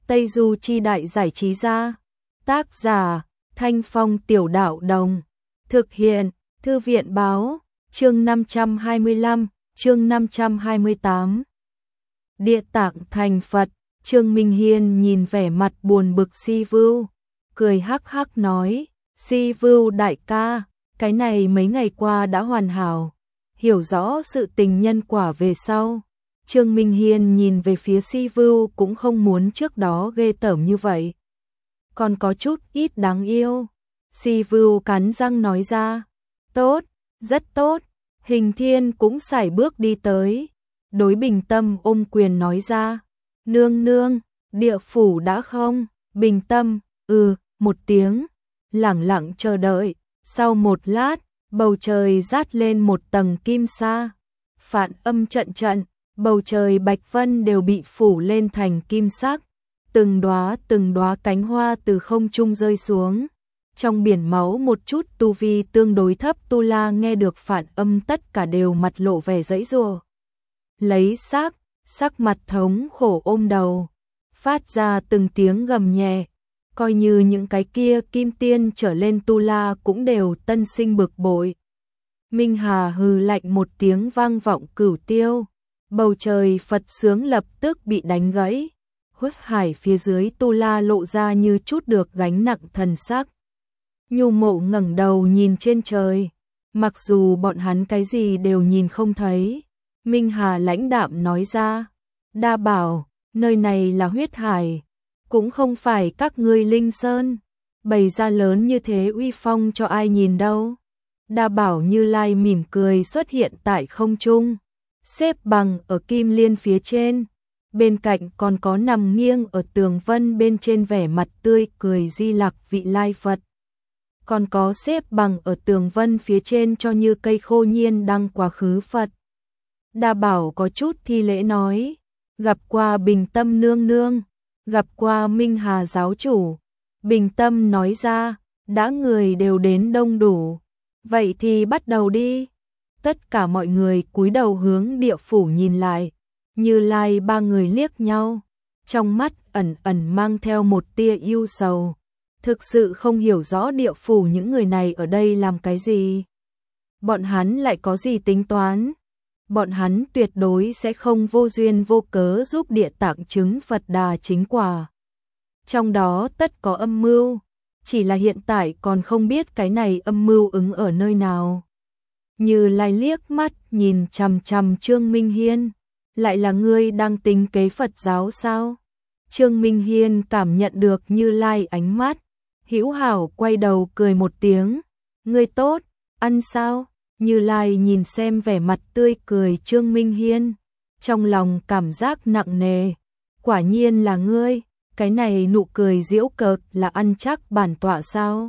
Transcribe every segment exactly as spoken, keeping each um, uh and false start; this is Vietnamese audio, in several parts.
Tây Du Chi Đại Giải Trí Gia. Tác giả Thanh Phong Tiểu Đạo Đồng. Thực hiện Thư viện Báo. Chương năm trăm hai mươi lăm, chương năm trăm hai mươi tám. Địa Tạng thành Phật. Trương Minh Hiên nhìn vẻ mặt buồn bực Si Vưu, cười hắc hắc nói, Si Vưu đại ca, cái này mấy ngày qua đã hoàn hảo, hiểu rõ sự tình nhân quả về sau. Trương Minh Hiên nhìn về phía Si Vưu cũng không muốn trước đó ghê tởm như vậy, còn có chút ít đáng yêu. Si Vưu cắn răng nói ra, tốt, rất tốt. Hình Thiên cũng sải bước đi tới, đối Bình Tâm ôm quyền nói ra, nương nương, địa phủ đã không? Bình Tâm, ừ, một tiếng, lẳng lặng chờ đợi. Sau một lát, bầu trời rát lên một tầng kim sa, phản âm trận trận, bầu trời bạch vân đều bị phủ lên thành kim sắc, từng đóa từng đóa cánh hoa từ không trung rơi xuống. Trong biển máu một chút tu vi tương đối thấp tu la nghe được phản âm tất cả đều mặt lộ vẻ giãy giụa. Lấy xác, sắc mặt thống khổ ôm đầu, phát ra từng tiếng gầm nhẹ, coi như những cái kia kim tiên trở lên tu la cũng đều tân sinh bực bội. Minh Hà hừ lạnh một tiếng vang vọng cửu tiêu, bầu trời Phật sướng lập tức bị đánh gãy, huyết hải phía dưới tu la lộ ra như chút được gánh nặng thần sắc. Nhu Mộ ngẩng đầu nhìn trên trời, mặc dù bọn hắn cái gì đều nhìn không thấy. Minh Hà lãnh đạm nói ra, Đa Bảo, nơi này là huyết hải, cũng không phải các ngươi Linh Sơn, bày ra lớn như thế uy phong cho ai nhìn đâu. Đa Bảo Như Lai mỉm cười xuất hiện tại không trung, xếp bằng ở kim liên phía trên, bên cạnh còn có nằm nghiêng ở tường vân bên trên vẻ mặt tươi cười Di Lặc Vị Lai Phật. Còn có xếp bằng ở tường vân phía trên cho như cây khô nhiên đăng quá khứ Phật. Đa Bảo có chút thi lễ nói, gặp qua Bình Tâm nương nương, gặp qua Minh Hà giáo chủ. Bình Tâm nói ra, đã người đều đến đông đủ, vậy thì bắt đầu đi. Tất cả mọi người cúi đầu hướng địa phủ nhìn lại, Như Lai ba người liếc nhau, trong mắt ẩn ẩn mang theo một tia ưu sầu. Thực sự không hiểu rõ địa phủ những người này ở đây làm cái gì. Bọn hắn lại có gì tính toán? Bọn hắn tuyệt đối sẽ không vô duyên vô cớ giúp Địa Tạng chứng Phật Đà chính quả. Trong đó tất có âm mưu, chỉ là hiện tại còn không biết cái này âm mưu ứng ở nơi nào. Như Lai liếc mắt nhìn chằm chằm Trương Minh Hiên, lại là ngươi đang tính kế Phật giáo sao? Trương Minh Hiên cảm nhận được Như Lai ánh mắt, hữu hảo quay đầu cười một tiếng, ngươi tốt, ăn sao? Như Lai nhìn xem vẻ mặt tươi cười Trương Minh Hiên, trong lòng cảm giác nặng nề, quả nhiên là ngươi, cái này nụ cười giễu cợt là ăn chắc bản tọa sao?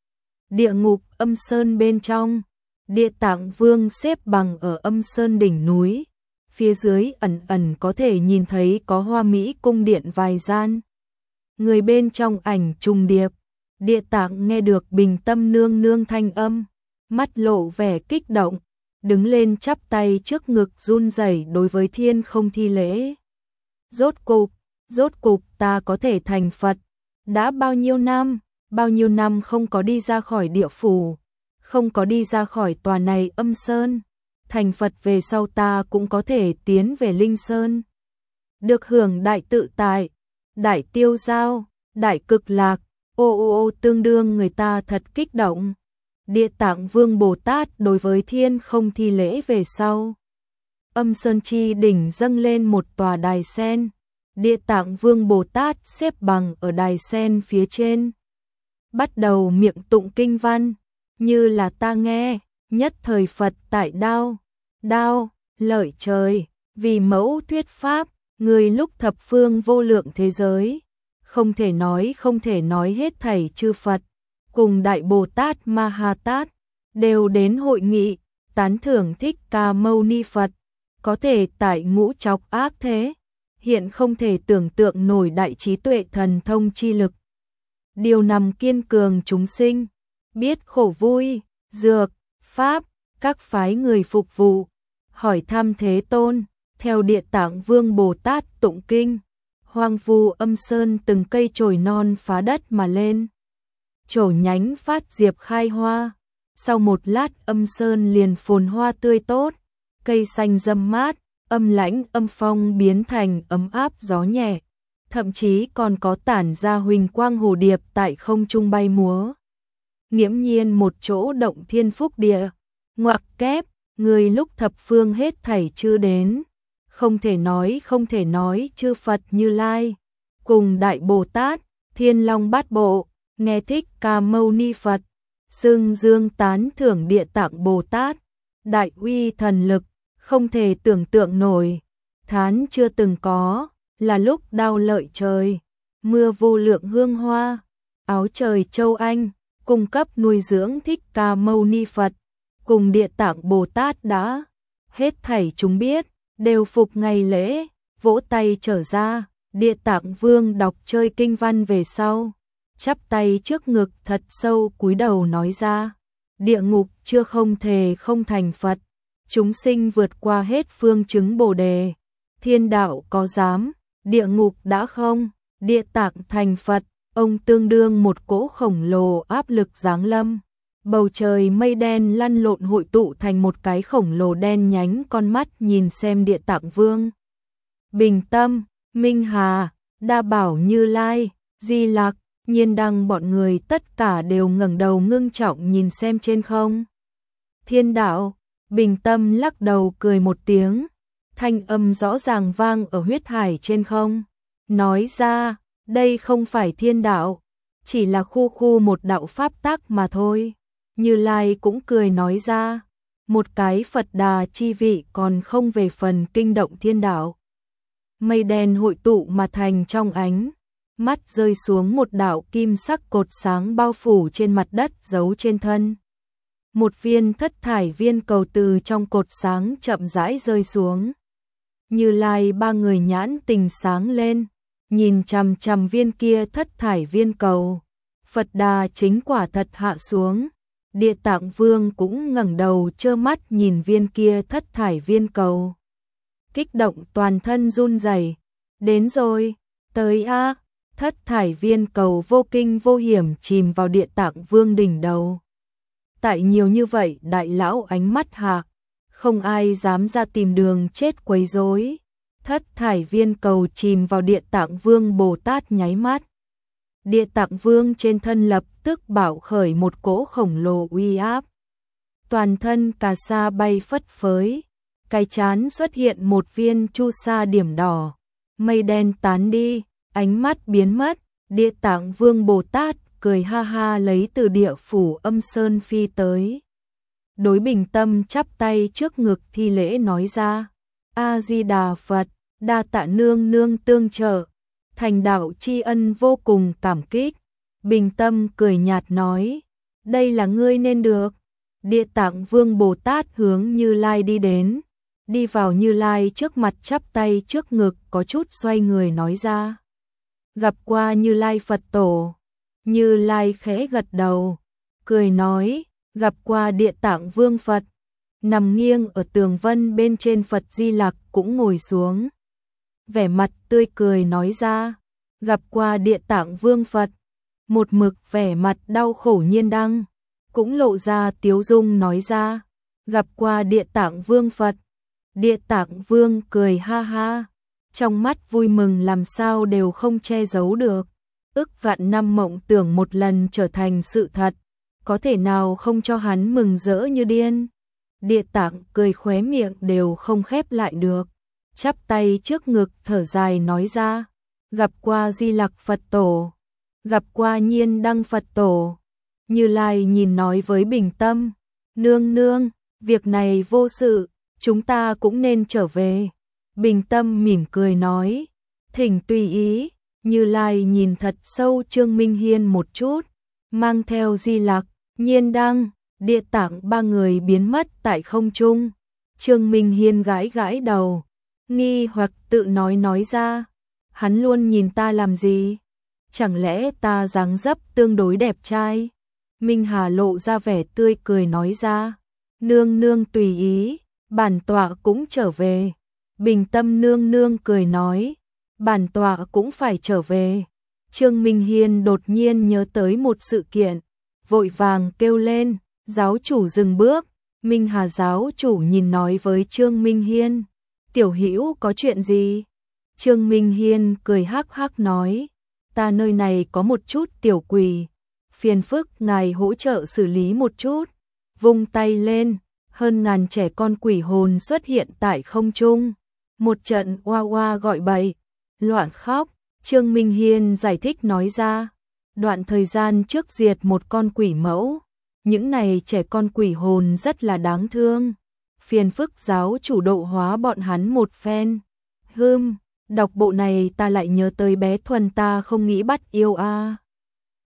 Địa ngục Âm Sơn bên trong, Địa Tạng Vương xếp bằng ở Âm Sơn đỉnh núi, phía dưới ẩn ẩn có thể nhìn thấy có hoa mỹ cung điện vài gian. Người bên trong ảnh trùng điệp, Địa Tạng nghe được Bình Tâm nương nương thanh âm, mắt lộ vẻ kích động, đứng lên chắp tay trước ngực run rẩy đối với thiên không thi lễ. Rốt cục, rốt cục ta có thể thành Phật, đã bao nhiêu năm, bao nhiêu năm không có đi ra khỏi địa phủ, không có đi ra khỏi tòa này Âm Sơn, thành Phật về sau ta cũng có thể tiến về Linh Sơn, được hưởng đại tự tại, đại tiêu giao, đại cực lạc. Ô ô ô tương đương người ta thật kích động. Địa Tạng Vương Bồ Tát đối với thiên không thi lễ về sau. Âm Sơn chi đỉnh dâng lên một tòa đài sen. Địa Tạng Vương Bồ Tát xếp bằng ở đài sen phía trên, bắt đầu miệng tụng kinh văn, như là ta nghe, nhất thời Phật tại đao, đao, lợi trời, vì mẫu thuyết pháp, người lúc thập phương vô lượng thế giới. Không thể nói không thể nói hết thảy chư Phật, cùng Đại Bồ Tát Ma Ha Tát, đều đến hội nghị, tán thưởng Thích Ca Mâu Ni Phật, có thể tại ngũ trọc ác thế, hiện không thể tưởng tượng nổi đại trí tuệ thần thông chi lực. Điều nằm kiên cường chúng sinh, biết khổ vui, dược, pháp, các phái người phục vụ, hỏi thăm Thế Tôn, theo Địa Tạng Vương Bồ Tát tụng kinh. Hoang vu âm sơn từng cây chồi non phá đất mà lên. Trổ nhánh phát diệp khai hoa. Sau một lát âm sơn liền phồn hoa tươi tốt. Cây xanh râm mát, âm lãnh âm phong biến thành ấm áp gió nhẹ. Thậm chí còn có tản ra huỳnh quang hồ điệp tại không trung bay múa. Nghiễm nhiên một chỗ động thiên phúc địa. Ngoặc kép, người lúc thập phương hết thảy chưa đến. Không thể nói không thể nói chư Phật Như Lai. Cùng Đại Bồ Tát, Thiên Long Bát Bộ, nghe Thích Ca Mâu Ni Phật. Xưng dương tán thưởng Địa Tạng Bồ Tát. Đại uy thần lực, không thể tưởng tượng nổi. Thán chưa từng có, là lúc đao lợi trời. Mưa vô lượng hương hoa, áo trời châu Anh. Cung cấp nuôi dưỡng Thích Ca Mâu Ni Phật. Cùng Địa Tạng Bồ Tát đã. Hết thảy chúng biết, đều phục ngày lễ, vỗ tay trở ra. Địa Tạng Vương đọc chơi kinh văn về sau, chắp tay trước ngực thật sâu cúi đầu nói ra. Địa ngục chưa không thể không thành Phật. Chúng sinh vượt qua hết phương chứng Bồ Đề. Thiên đạo có dám, địa ngục đã không. Địa Tạng thành Phật, ông tương đương một cỗ khổng lồ áp lực giáng lâm. Bầu trời mây đen lăn lộn hội tụ thành một cái khổng lồ đen nhánh con mắt nhìn xem Địa Tạng Vương. Bình Tâm, Minh Hà, Đa Bảo Như Lai, Di Lặc, Nhiên Đăng bọn người tất cả đều ngẩng đầu ngưng trọng nhìn xem trên không. Thiên đạo, Bình Tâm lắc đầu cười một tiếng, thanh âm rõ ràng vang ở huyết hải trên không, nói ra, đây không phải thiên đạo, chỉ là khu khu một đạo pháp tắc mà thôi. Như Lai cũng cười nói ra, một cái Phật Đà chi vị còn không về phần kinh động thiên đạo. Mây đen hội tụ mà thành trong ánh mắt rơi xuống một đạo kim sắc cột sáng bao phủ trên mặt đất giấu trên thân. Một viên thất thải viên cầu từ trong cột sáng chậm rãi rơi xuống. Như Lai ba người nhãn tình sáng lên, nhìn chằm chằm viên kia thất thải viên cầu. Phật Đà chính quả thật hạ xuống. Địa Tạng Vương cũng ngẩng đầu trơ mắt nhìn viên kia thất thải viên cầu. Kích động toàn thân run rẩy. Đến rồi, tới a. Thất thải viên cầu vô kinh vô hiểm chìm vào Địa Tạng Vương đỉnh đầu. Tại nhiều như vậy đại lão ánh mắt hạ, không ai dám ra tìm đường chết quấy rối. Thất thải viên cầu chìm vào Địa Tạng Vương Bồ Tát nháy mắt. Địa Tạng Vương trên thân lập tức bạo khởi một cỗ khổng lồ uy áp. Toàn thân cà sa bay phất phới, cái chán xuất hiện một viên chu sa điểm đỏ. Mây đen tán đi, ánh mắt biến mất, Địa Tạng Vương Bồ Tát cười ha ha lấy từ địa phủ âm sơn phi tới. Đối Bình Tâm chắp tay trước ngực thi lễ nói ra, A-di-đà Phật, đa tạ nương nương tương trợ. Thành đạo tri ân vô cùng cảm kích. Bình Tâm cười nhạt nói, đây là ngươi nên được. Địa Tạng Vương Bồ Tát hướng Như Lai đi đến, đi vào Như Lai trước mặt chắp tay trước ngực có chút xoay người nói ra. Gặp qua Như Lai Phật Tổ. Như Lai khẽ gật đầu, cười nói, gặp qua Địa Tạng Vương Phật. Nằm nghiêng ở tường vân bên trên Phật Di Lặc cũng ngồi xuống. Vẻ mặt tươi cười nói ra, gặp qua Địa Tạng Vương Phật. Một mực vẻ mặt đau khổ Nhiên Đăng, cũng lộ ra tiếu dung nói ra, gặp qua Địa Tạng Vương Phật. Địa Tạng Vương cười ha ha, trong mắt vui mừng làm sao đều không che giấu được. Ức vạn năm mộng tưởng một lần trở thành sự thật, có thể nào không cho hắn mừng rỡ như điên. Địa Tạng cười khóe miệng đều không khép lại được, chắp tay trước ngực thở dài nói ra, gặp qua Di Lặc Phật Tổ, gặp qua Nhiên Đăng Phật Tổ. Như Lai nhìn nói với Bình Tâm, nương nương, việc này vô sự, chúng ta cũng nên trở về. Bình Tâm mỉm cười nói, thỉnh tùy ý. Như Lai nhìn thật sâu Trương Minh Hiên một chút, mang theo Di Lặc, Nhiên Đăng, Địa Tạng ba người biến mất tại không trung. Trương Minh Hiên gãi gãi đầu, nghi hoặc tự nói nói ra, hắn luôn nhìn ta làm gì? Chẳng lẽ ta dáng dấp tương đối đẹp trai? Minh Hà lộ ra vẻ tươi cười nói ra, nương nương tùy ý, bản tọa cũng trở về. Bình Tâm nương nương cười nói, bản tọa cũng phải trở về. Trương Minh Hiên đột nhiên nhớ tới một sự kiện, vội vàng kêu lên, giáo chủ dừng bước. Minh Hà giáo chủ nhìn nói với Trương Minh Hiên, tiểu hữu có chuyện gì? Trương Minh Hiên cười hắc hắc nói, ta nơi này có một chút tiểu quỷ, phiền phức ngài hỗ trợ xử lý một chút. Vung tay lên, hơn ngàn trẻ con quỷ hồn xuất hiện tại không trung, một trận oa oa gọi bậy, loạn khóc. Trương Minh Hiên giải thích nói ra, đoạn thời gian trước diệt một con quỷ mẫu, những này trẻ con quỷ hồn rất là đáng thương, phiền phức giáo chủ độ hóa bọn hắn một phen. Hừm, đọc bộ này ta lại nhớ tới bé Thuần ta không nghĩ bắt yêu a.